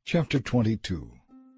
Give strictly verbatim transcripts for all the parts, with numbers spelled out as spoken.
Chapter twenty-two.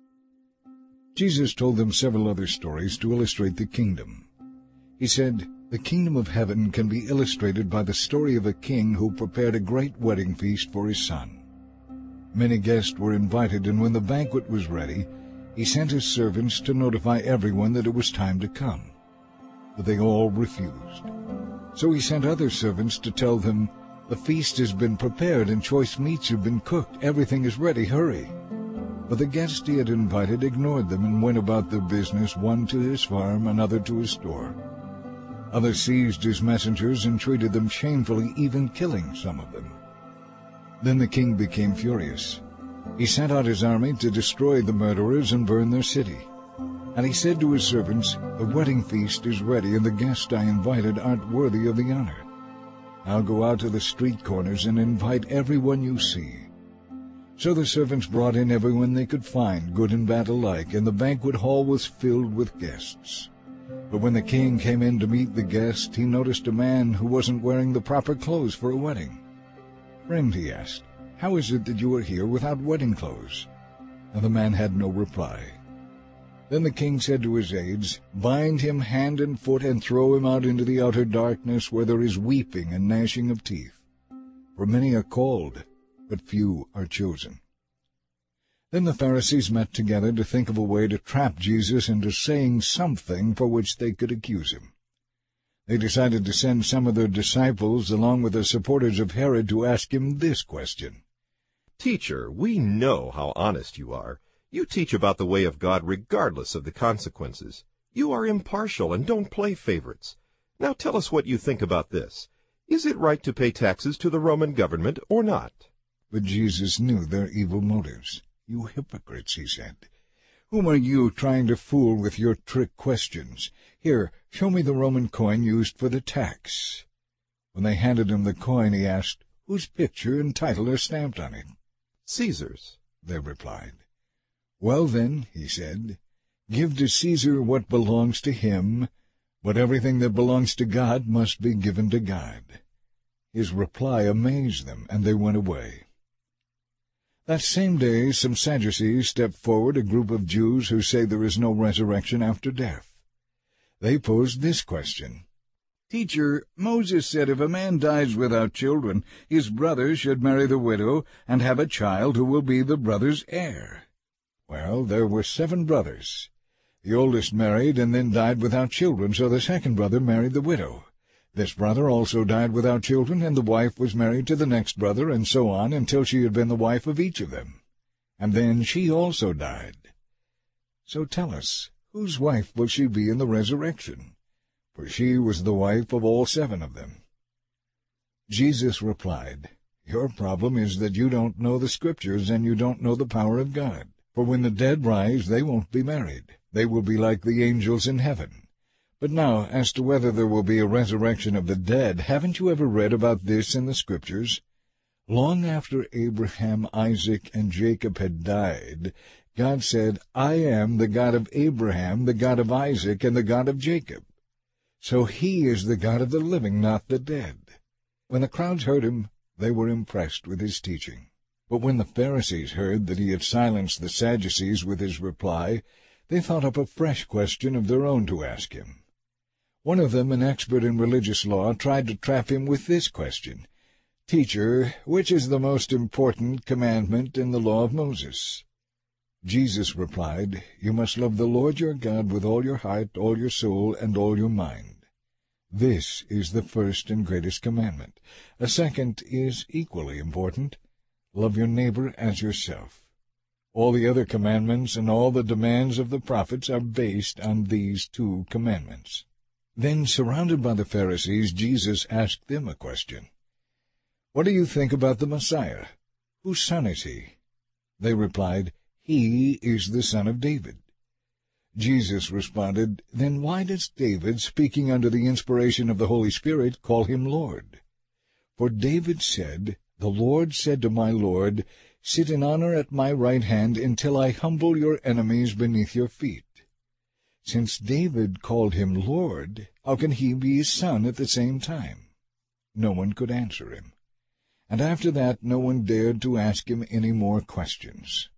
Jesus told them several other stories to illustrate the kingdom. He said, "The kingdom of heaven can be illustrated by the story of a king who prepared a great wedding feast for his son. Many guests were invited, and when the banquet was ready, he sent his servants to notify everyone that it was time to come. But they all refused. So he sent other servants to tell them, 'The feast has been prepared and choice meats have been cooked. Everything is ready. Hurry.' But the guests he had invited ignored them and went about their business, one to his farm, another to his store. Others seized his messengers and treated them shamefully, even killing some of them. Then the king became furious. He sent out his army to destroy the murderers and burn their city. And he said to his servants, 'The wedding feast is ready, and the guests I invited aren't worthy of the honor. Now go out to the street corners and invite everyone you see.' So the servants brought in everyone they could find, good and bad alike, and the banquet hall was filled with guests. But when the king came in to meet the guests, he noticed a man who wasn't wearing the proper clothes for a wedding. 'Friend,' he asked, 'how is it that you are here without wedding clothes?' And the man had no reply. Then the king said to his aides, 'Bind him hand and foot and throw him out into the outer darkness, where there is weeping and gnashing of teeth. For many are called, but few are chosen.' Then the Pharisees met together to think of a way to trap Jesus into saying something for which they could accuse him. They decided to send some of their disciples along with the supporters of Herod to ask him this question. "Teacher, we know how honest you are. You teach about the way of God regardless of the consequences. You are impartial and don't play favorites. Now tell us what you think about this. Is it right to pay taxes to the Roman government or not?" But Jesus knew their evil motives. "You hypocrites," he said. "Whom are you trying to fool with your trick questions? Here, show me the Roman coin used for the tax." When they handed him the coin, he asked, "Whose picture and title are stamped on it?" "Caesar's," they replied. "Well then," he said, "give to Caesar what belongs to him, but everything that belongs to God must be given to God." His reply amazed them, and they went away. That same day some Sadducees stepped forward, a group of Jews who say there is no resurrection after death. They posed this question. "Teacher, Moses said if a man dies without children, his brother should marry the widow and have a child who will be the brother's heir. Well, there were seven brothers. The oldest married and then died without children, so the second brother married the widow. This brother also died without children, and the wife was married to the next brother, and so on, until she had been the wife of each of them. And then she also died. So tell us, whose wife will she be in the resurrection? For she was the wife of all seven of them." Jesus replied, "Your problem is that you don't know the Scriptures, and you don't know the power of God. For when the dead rise, they won't be married. They will be like the angels in heaven. But now, as to whether there will be a resurrection of the dead, haven't you ever read about this in the Scriptures? Long after Abraham, Isaac, and Jacob had died, God said, 'I am the God of Abraham, the God of Isaac, and the God of Jacob.' So he is the God of the living, not the dead." When the crowds heard him, they were impressed with his teaching. But when the Pharisees heard that he had silenced the Sadducees with his reply, they thought up a fresh question of their own to ask him. One of them, an expert in religious law, tried to trap him with this question. "Teacher, which is the most important commandment in the law of Moses?" Jesus replied, "You must love the Lord your God with all your heart, all your soul, and all your mind. This is the first and greatest commandment. A second is equally important. Love your neighbor as yourself. All the other commandments and all the demands of the prophets are based on these two commandments." Then, surrounded by the Pharisees, Jesus asked them a question. "What do you think about the Messiah? Whose son is he?" They replied, "He is the son of David." Jesus responded, "Then why does David, speaking under the inspiration of the Holy Spirit, call him Lord? For David said, 'The Lord said to my Lord, Sit in honor at my right hand until I humble your enemies beneath your feet.' Since David called him Lord, how can he be his son at the same time?" No one could answer him. And after that no one dared to ask him any more questions.